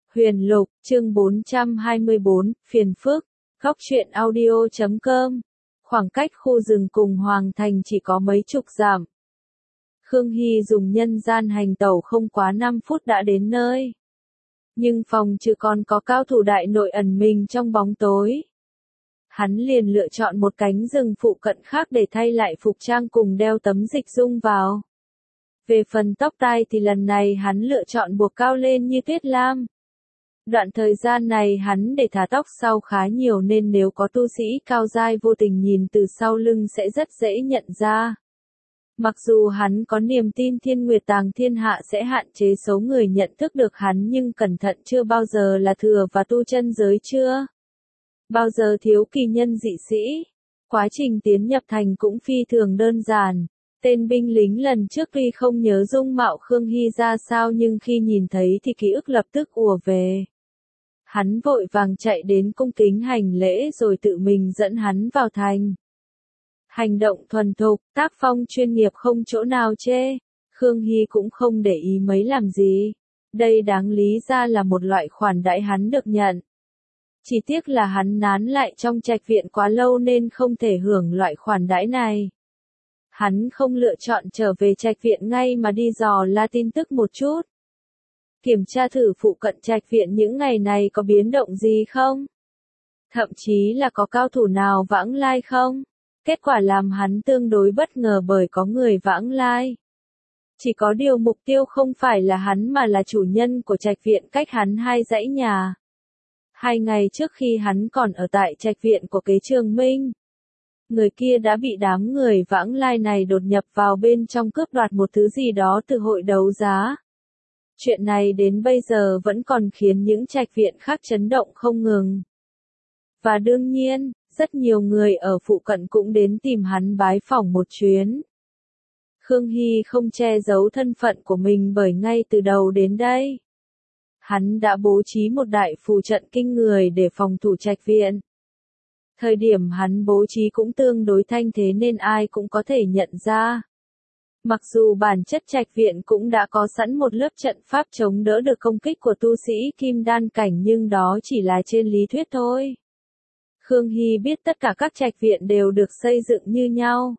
Huyền Lục, chương 424, phiền phức, góc truyện audio.com. Khoảng cách khu rừng cùng Hoàng Thành chỉ có mấy chục dặm. Khương Hy dùng nhân gian hành tẩu không quá 5 phút đã đến nơi. Nhưng phòng trừ còn có cao thủ đại nội ẩn mình trong bóng tối. Hắn liền lựa chọn một cánh rừng phụ cận khác để thay lại phục trang cùng đeo tấm dịch dung vào. Về phần tóc tai thì lần này hắn lựa chọn buộc cao lên như tuyết lam. Đoạn thời gian này hắn để thả tóc sau khá nhiều nên nếu có tu sĩ cao giai vô tình nhìn từ sau lưng sẽ rất dễ nhận ra. Mặc dù hắn có niềm tin Thiên Nguyệt Tàng Thiên Hạ sẽ hạn chế số người nhận thức được hắn nhưng cẩn thận chưa bao giờ là thừa và tu chân giới chưa bao giờ thiếu kỳ nhân dị sĩ. Quá trình tiến nhập thành cũng phi thường đơn giản. Tên binh lính lần trước tuy không nhớ dung mạo Khương Hy ra sao nhưng khi nhìn thấy thì ký ức lập tức ùa về. Hắn vội vàng chạy đến cung kính hành lễ rồi tự mình dẫn hắn vào thành. Hành động thuần thục, tác phong chuyên nghiệp không chỗ nào chê. Khương Hy cũng không để ý mấy làm gì. Đây đáng lý ra là một loại khoản đãi hắn được nhận. Chỉ tiếc là hắn nán lại trong trạch viện quá lâu nên không thể hưởng loại khoản đãi này. Hắn không lựa chọn trở về trạch viện ngay mà đi dò la tin tức một chút. Kiểm tra thử phụ cận trạch viện những ngày này có biến động gì không? Thậm chí là có cao thủ nào vãng lai không? Kết quả làm hắn tương đối bất ngờ bởi có người vãng lai. Chỉ có điều mục tiêu không phải là hắn mà là chủ nhân của trạch viện cách hắn 2 dãy nhà. 2 ngày trước khi hắn còn ở tại trạch viện của Kế Trường Minh, người kia đã bị đám người vãng lai này đột nhập vào bên trong cướp đoạt một thứ gì đó từ hội đấu giá. Chuyện này đến bây giờ vẫn còn khiến những trạch viện khác chấn động không ngừng. Và đương nhiên, rất nhiều người ở phụ cận cũng đến tìm hắn bái phỏng một chuyến. Khương Hy không che giấu thân phận của mình bởi ngay từ đầu đến đây. Hắn đã bố trí một đại phù trận kinh người để phòng thủ trạch viện. Thời điểm hắn bố trí cũng tương đối thanh thế nên ai cũng có thể nhận ra. Mặc dù bản chất trạch viện cũng đã có sẵn một lớp trận pháp chống đỡ được công kích của tu sĩ kim đan cảnh nhưng đó chỉ là trên lý thuyết thôi. Khương Hy biết tất cả các trạch viện đều được xây dựng như nhau.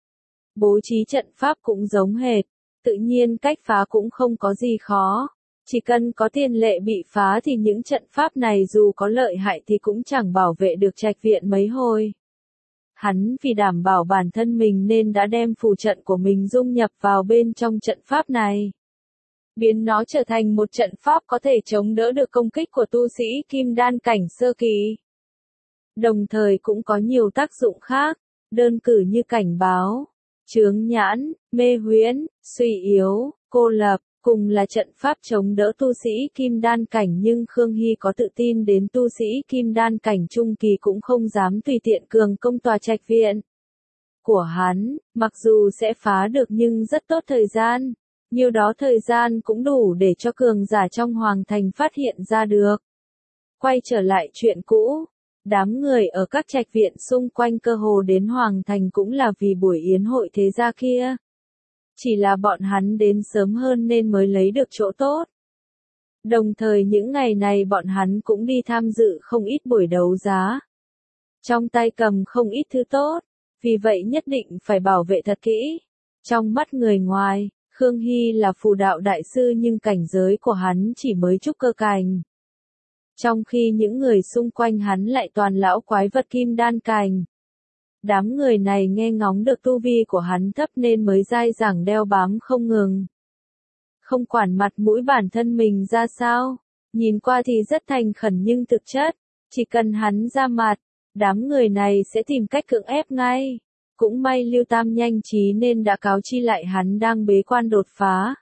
Bố trí trận pháp cũng giống hệt, tự nhiên cách phá cũng không có gì khó. Chỉ cần có tiền lệ bị phá thì những trận pháp này dù có lợi hại thì cũng chẳng bảo vệ được trạch viện mấy hồi. Hắn vì đảm bảo bản thân mình nên đã đem phù trận của mình dung nhập vào bên trong trận pháp này. Biến nó trở thành một trận pháp có thể chống đỡ được công kích của tu sĩ kim đan cảnh sơ kỳ. Đồng thời cũng có nhiều tác dụng khác, đơn cử như cảnh báo, chướng nhãn, mê huyễn, suy yếu, cô lập, cùng là trận pháp chống đỡ tu sĩ kim đan cảnh nhưng Khương Hy có tự tin đến tu sĩ kim đan cảnh trung kỳ cũng không dám tùy tiện cường công tòa trạch viện của hắn, mặc dù sẽ phá được nhưng rất tốt thời gian, nhiều đó thời gian cũng đủ để cho cường giả trong Hoàng Thành phát hiện ra được. Quay trở lại chuyện cũ, đám người ở các trạch viện xung quanh cơ hồ đến Hoàng Thành cũng là vì buổi yến hội thế gia kia. Chỉ là bọn hắn đến sớm hơn nên mới lấy được chỗ tốt. Đồng thời những ngày này bọn hắn cũng đi tham dự không ít buổi đấu giá. Trong tay cầm không ít thứ tốt, vì vậy nhất định phải bảo vệ thật kỹ. Trong mắt người ngoài, Khương Hy là phù đạo đại sư nhưng cảnh giới của hắn chỉ mới trúc cơ cảnh. Trong khi những người xung quanh hắn lại toàn lão quái vật kim đan cảnh. Đám người này nghe ngóng được tu vi của hắn thấp nên mới dai dẳng đeo bám không ngừng. Không quản mặt mũi bản thân mình ra sao, nhìn qua thì rất thành khẩn nhưng thực chất, chỉ cần hắn ra mặt, đám người này sẽ tìm cách cưỡng ép ngay. Cũng may Lưu Tam nhanh trí nên đã cáo chi lại hắn đang bế quan đột phá.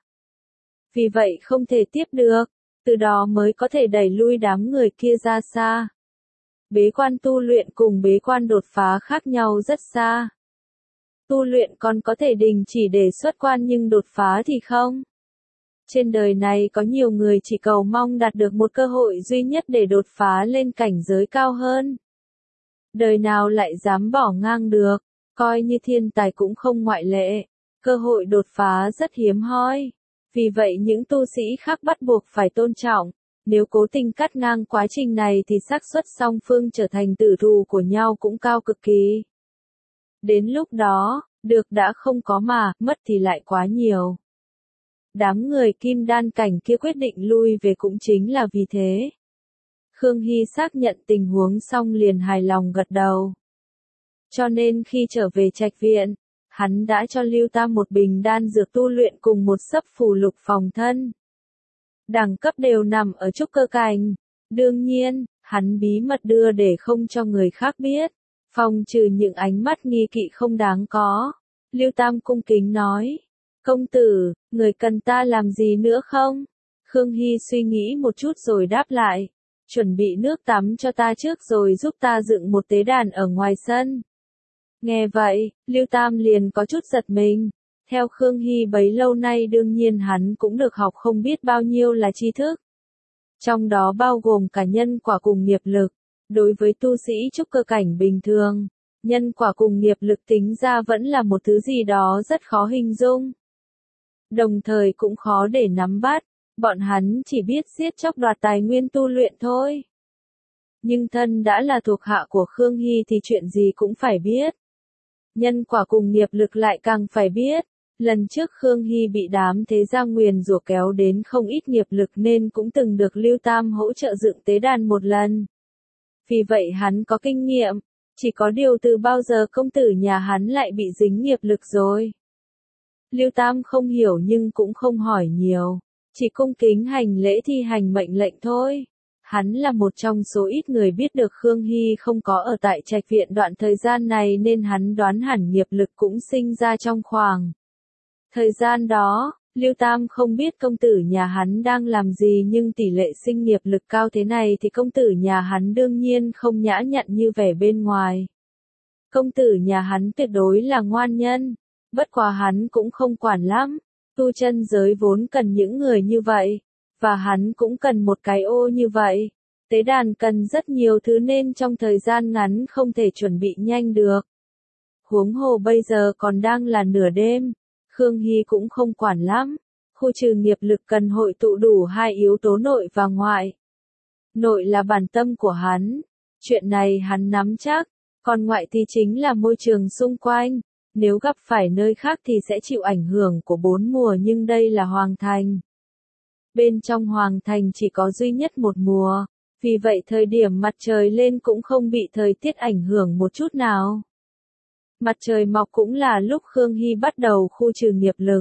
Vì vậy không thể tiếp được, từ đó mới có thể đẩy lui đám người kia ra xa. Bế quan tu luyện cùng bế quan đột phá khác nhau rất xa. Tu luyện còn có thể đình chỉ để xuất quan nhưng đột phá thì không. Trên đời này có nhiều người chỉ cầu mong đạt được một cơ hội duy nhất để đột phá lên cảnh giới cao hơn. Đời nào lại dám bỏ ngang được, coi như thiên tài cũng không ngoại lệ. Cơ hội đột phá rất hiếm hoi. Vì vậy những tu sĩ khác bắt buộc phải tôn trọng. Nếu cố tình cắt ngang quá trình này thì xác suất song phương trở thành tử thù của nhau cũng cao cực kỳ. Đến lúc đó, được đã không có mà, mất thì lại quá nhiều. Đám người kim đan cảnh kia quyết định lui về cũng chính là vì thế. Khương Hy xác nhận tình huống xong liền hài lòng gật đầu. Cho nên khi trở về trạch viện, hắn đã cho Lưu Tam một bình đan dược tu luyện cùng một xấp phù lục phòng thân. Đẳng cấp đều nằm ở trúc cơ cảnh. Đương nhiên, hắn bí mật đưa để không cho người khác biết, phòng trừ những ánh mắt nghi kỵ không đáng có. Lưu Tam cung kính nói, công tử, người cần ta làm gì nữa không? Khương Hy suy nghĩ một chút rồi đáp lại, chuẩn bị nước tắm cho ta trước rồi giúp ta dựng một tế đàn ở ngoài sân. Nghe vậy, Lưu Tam liền có chút giật mình. Theo Khương Hy bấy lâu nay đương nhiên hắn cũng được học không biết bao nhiêu là tri thức. Trong đó bao gồm cả nhân quả cùng nghiệp lực. Đối với tu sĩ trúc cơ cảnh bình thường, nhân quả cùng nghiệp lực tính ra vẫn là một thứ gì đó rất khó hình dung. Đồng thời cũng khó để nắm bắt, bọn hắn chỉ biết giết chóc đoạt tài nguyên tu luyện thôi. Nhưng thân đã là thuộc hạ của Khương Hy thì chuyện gì cũng phải biết. Nhân quả cùng nghiệp lực lại càng phải biết. Lần trước Khương Hy bị đám thế gia nguyền rủa kéo đến không ít nghiệp lực nên cũng từng được Lưu Tam hỗ trợ dựng tế đàn một lần. Vì vậy hắn có kinh nghiệm, chỉ có điều từ bao giờ công tử nhà hắn lại bị dính nghiệp lực rồi. Lưu Tam không hiểu nhưng cũng không hỏi nhiều, chỉ cung kính hành lễ thi hành mệnh lệnh thôi. Hắn là một trong số ít người biết được Khương Hy không có ở tại trạch viện đoạn thời gian này nên hắn đoán hẳn nghiệp lực cũng sinh ra trong khoảng thời gian đó. Lưu Tam không biết công tử nhà hắn đang làm gì nhưng tỷ lệ sinh nghiệp lực cao thế này thì công tử nhà hắn đương nhiên không nhã nhặn như vẻ bên ngoài. Công tử nhà hắn tuyệt đối là ngoan nhân, bất quá hắn cũng không quản lắm, tu chân giới vốn cần những người như vậy, và hắn cũng cần một cái ô như vậy. Tế đàn cần rất nhiều thứ nên trong thời gian ngắn không thể chuẩn bị nhanh được. Huống hồ bây giờ còn đang là nửa đêm. Khương Hy cũng không quản lắm, khu trừ nghiệp lực cần hội tụ đủ hai yếu tố nội và ngoại. Nội là bản tâm của hắn, chuyện này hắn nắm chắc, còn ngoại thì chính là môi trường xung quanh, nếu gặp phải nơi khác thì sẽ chịu ảnh hưởng của bốn mùa nhưng đây là Hoàng Thành. Bên trong Hoàng Thành chỉ có duy nhất một mùa, vì vậy thời điểm mặt trời lên cũng không bị thời tiết ảnh hưởng một chút nào. Mặt trời mọc cũng là lúc Khương Hy bắt đầu khu trừ nghiệp lực.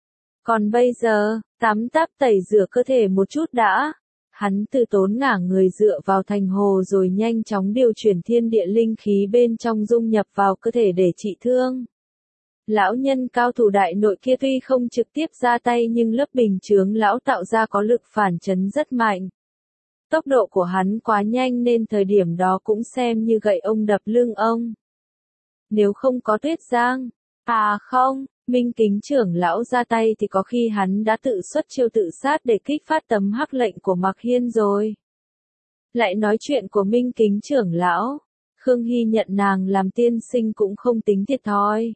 Còn bây giờ, tắm táp tẩy rửa cơ thể một chút đã. Hắn từ tốn ngả người dựa vào thành hồ rồi nhanh chóng điều chuyển thiên địa linh khí bên trong dung nhập vào cơ thể để trị thương. Lão nhân cao thủ đại nội kia tuy không trực tiếp ra tay nhưng lớp bình chướng lão tạo ra có lực phản chấn rất mạnh. Tốc độ của hắn quá nhanh nên thời điểm đó cũng xem như gậy ông đập lưng ông. Nếu không có Tuyết Giang, không, Minh Kính trưởng lão ra tay thì có khi hắn đã tự xuất chiêu tự sát để kích phát tấm hắc lệnh của Mạc Hiên rồi. Lại nói chuyện của Minh Kính trưởng lão, Khương Hy nhận nàng làm tiên sinh cũng không tính thiệt thòi.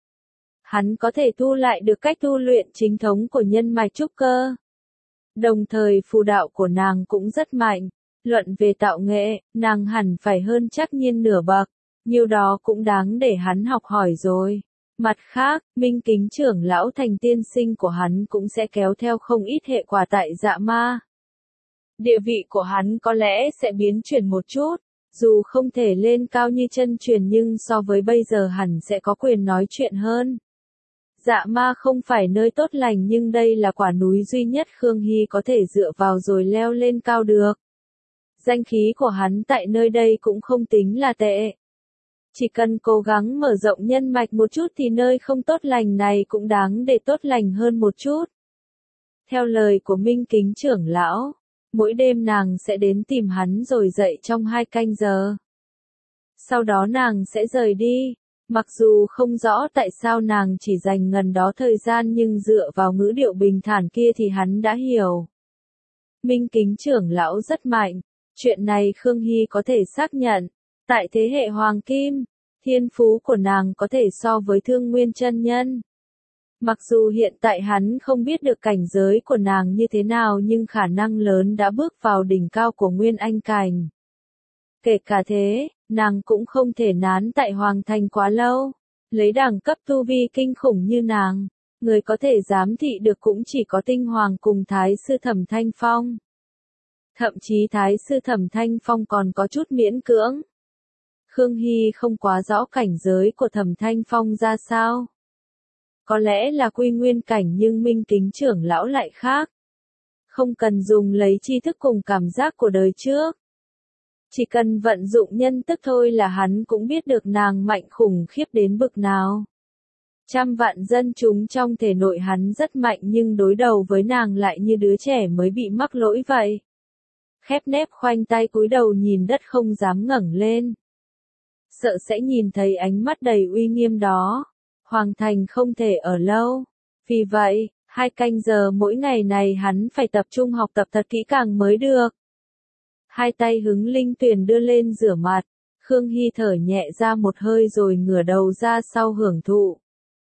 Hắn có thể tu lại được cách tu luyện chính thống của nhân mạch trúc cơ. Đồng thời phù đạo của nàng cũng rất mạnh, luận về tạo nghệ, nàng hẳn phải hơn Trác Nhiên nửa bậc. Nhiều đó cũng đáng để hắn học hỏi rồi. Mặt khác, Minh Kính trưởng lão thành tiên sinh của hắn cũng sẽ kéo theo không ít hệ quả tại Dạ Ma. Địa vị của hắn có lẽ sẽ biến chuyển một chút, dù không thể lên cao như chân truyền nhưng so với bây giờ hẳn sẽ có quyền nói chuyện hơn. Dạ Ma không phải nơi tốt lành nhưng đây là quả núi duy nhất Khương Hy có thể dựa vào rồi leo lên cao được. Danh khí của hắn tại nơi đây cũng không tính là tệ. Chỉ cần cố gắng mở rộng nhân mạch một chút thì nơi không tốt lành này cũng đáng để tốt lành hơn một chút. Theo lời của Minh Kính trưởng lão, mỗi đêm nàng sẽ đến tìm hắn rồi dậy trong 2 canh giờ. Sau đó nàng sẽ rời đi, mặc dù không rõ tại sao nàng chỉ dành ngần đó thời gian nhưng dựa vào ngữ điệu bình thản kia thì hắn đã hiểu. Minh Kính trưởng lão rất mạnh, chuyện này Khương Hy có thể xác nhận. Tại thế hệ Hoàng Kim, thiên phú của nàng có thể so với Thương Nguyên chân nhân. Mặc dù hiện tại hắn không biết được cảnh giới của nàng như thế nào nhưng khả năng lớn đã bước vào đỉnh cao của Nguyên Anh cảnh. Kể cả thế, nàng cũng không thể nán tại Hoàng Thành quá lâu. Lấy đẳng cấp tu vi kinh khủng như nàng, người có thể giám thị được cũng chỉ có Tinh Hoàng cùng Thái sư Thẩm Thanh Phong. Thậm chí Thái sư Thẩm Thanh Phong còn có chút miễn cưỡng. Khương Hy không quá rõ cảnh giới của Thẩm Thanh Phong ra sao. Có lẽ là quy nguyên cảnh nhưng Minh Kính trưởng lão lại khác. Không cần dùng lấy tri thức cùng cảm giác của đời trước. Chỉ cần vận dụng nhân tức thôi là hắn cũng biết được nàng mạnh khủng khiếp đến bực nào. Trăm vạn dân chúng trong thể nội hắn rất mạnh nhưng đối đầu với nàng lại như đứa trẻ mới bị mắc lỗi vậy. Khép nép khoanh tay cúi đầu nhìn đất không dám ngẩng lên. Sợ sẽ nhìn thấy ánh mắt đầy uy nghiêm đó. Hoàng Thành không thể ở lâu. Vì vậy, 2 canh giờ mỗi ngày này hắn phải tập trung học tập thật kỹ càng mới được. 2 tay hứng linh tuyền đưa lên rửa mặt. Khương Hy thở nhẹ ra một hơi rồi ngửa đầu ra sau hưởng thụ.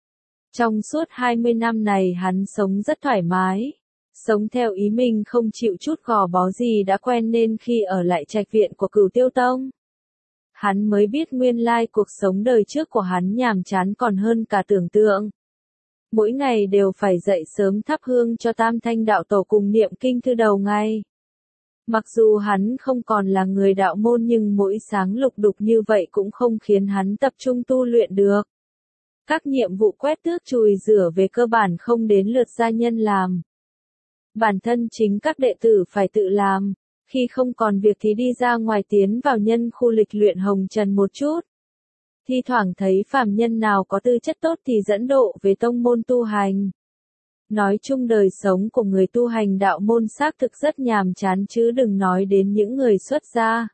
Trong suốt 20 năm này hắn sống rất thoải mái. Sống theo ý mình không chịu chút gò bó gì đã quen nên khi ở lại trạch viện của Cửu Tiêu Tông. Hắn mới biết nguyên lai cuộc sống đời trước của hắn nhàm chán còn hơn cả tưởng tượng. Mỗi ngày đều phải dậy sớm thắp hương cho Tam Thanh đạo tổ cùng niệm kinh thư đầu ngày. Mặc dù hắn không còn là người đạo môn nhưng mỗi sáng lục đục như vậy cũng không khiến hắn tập trung tu luyện được. Các nhiệm vụ quét tước chùi rửa về cơ bản không đến lượt gia nhân làm. Bản thân chính các đệ tử phải tự làm. Khi không còn việc thì đi ra ngoài tiến vào nhân khu lịch luyện hồng trần một chút. Thi thoảng thấy phàm nhân nào có tư chất tốt thì dẫn độ về tông môn tu hành. Nói chung đời sống của người tu hành đạo môn xác thực rất nhàm chán chứ đừng nói đến những người xuất gia.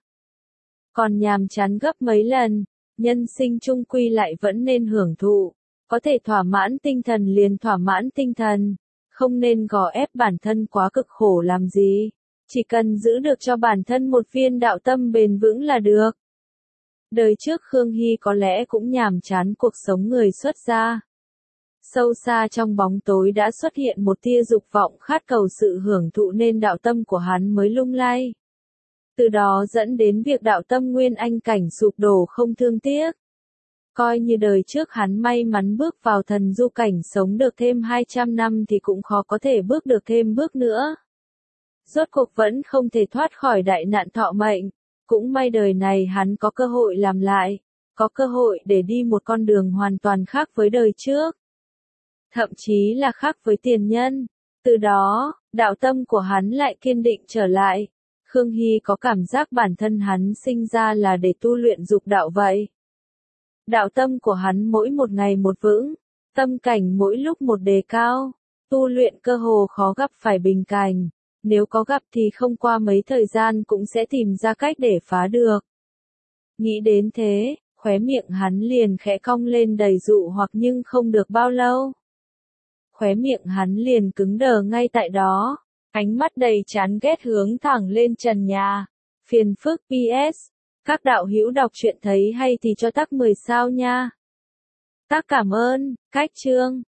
Còn nhàm chán gấp mấy lần, nhân sinh chung quy lại vẫn nên hưởng thụ. Có thể thỏa mãn tinh thần liền thỏa mãn tinh thần. Không nên gò ép bản thân quá cực khổ làm gì. Chỉ cần giữ được cho bản thân một viên đạo tâm bền vững là được. Đời trước Khương Hy có lẽ cũng nhàm chán cuộc sống người xuất gia. Sâu xa trong bóng tối đã xuất hiện một tia dục vọng khát cầu sự hưởng thụ nên đạo tâm của hắn mới lung lay. Từ đó dẫn đến việc đạo tâm nguyên anh cảnh sụp đổ không thương tiếc. Coi như đời trước hắn may mắn bước vào thần du cảnh sống được thêm 200 năm thì cũng khó có thể bước được thêm bước nữa. Rốt cuộc vẫn không thể thoát khỏi đại nạn thọ mệnh. Cũng may đời này hắn có cơ hội làm lại. Có cơ hội để đi một con đường hoàn toàn khác với đời trước. Thậm chí là khác với tiền nhân. Từ đó, đạo tâm của hắn lại kiên định trở lại. Khương Hy có cảm giác bản thân hắn sinh ra là để tu luyện dục đạo vậy. Đạo tâm của hắn mỗi một ngày một vững. Tâm cảnh mỗi lúc một đề cao. Tu luyện cơ hồ khó gặp phải bình cảnh. Nếu có gặp thì không qua mấy thời gian cũng sẽ tìm ra cách để phá được. Nghĩ đến thế, khóe miệng hắn liền khẽ cong lên đầy dụ hoặc nhưng không được bao lâu. Khóe miệng hắn liền cứng đờ ngay tại đó, ánh mắt đầy chán ghét hướng thẳng lên trần nhà. Phiền phức PS, các đạo hữu đọc truyện thấy hay thì cho tắc 10 sao nha. Tác cảm ơn, cách chương.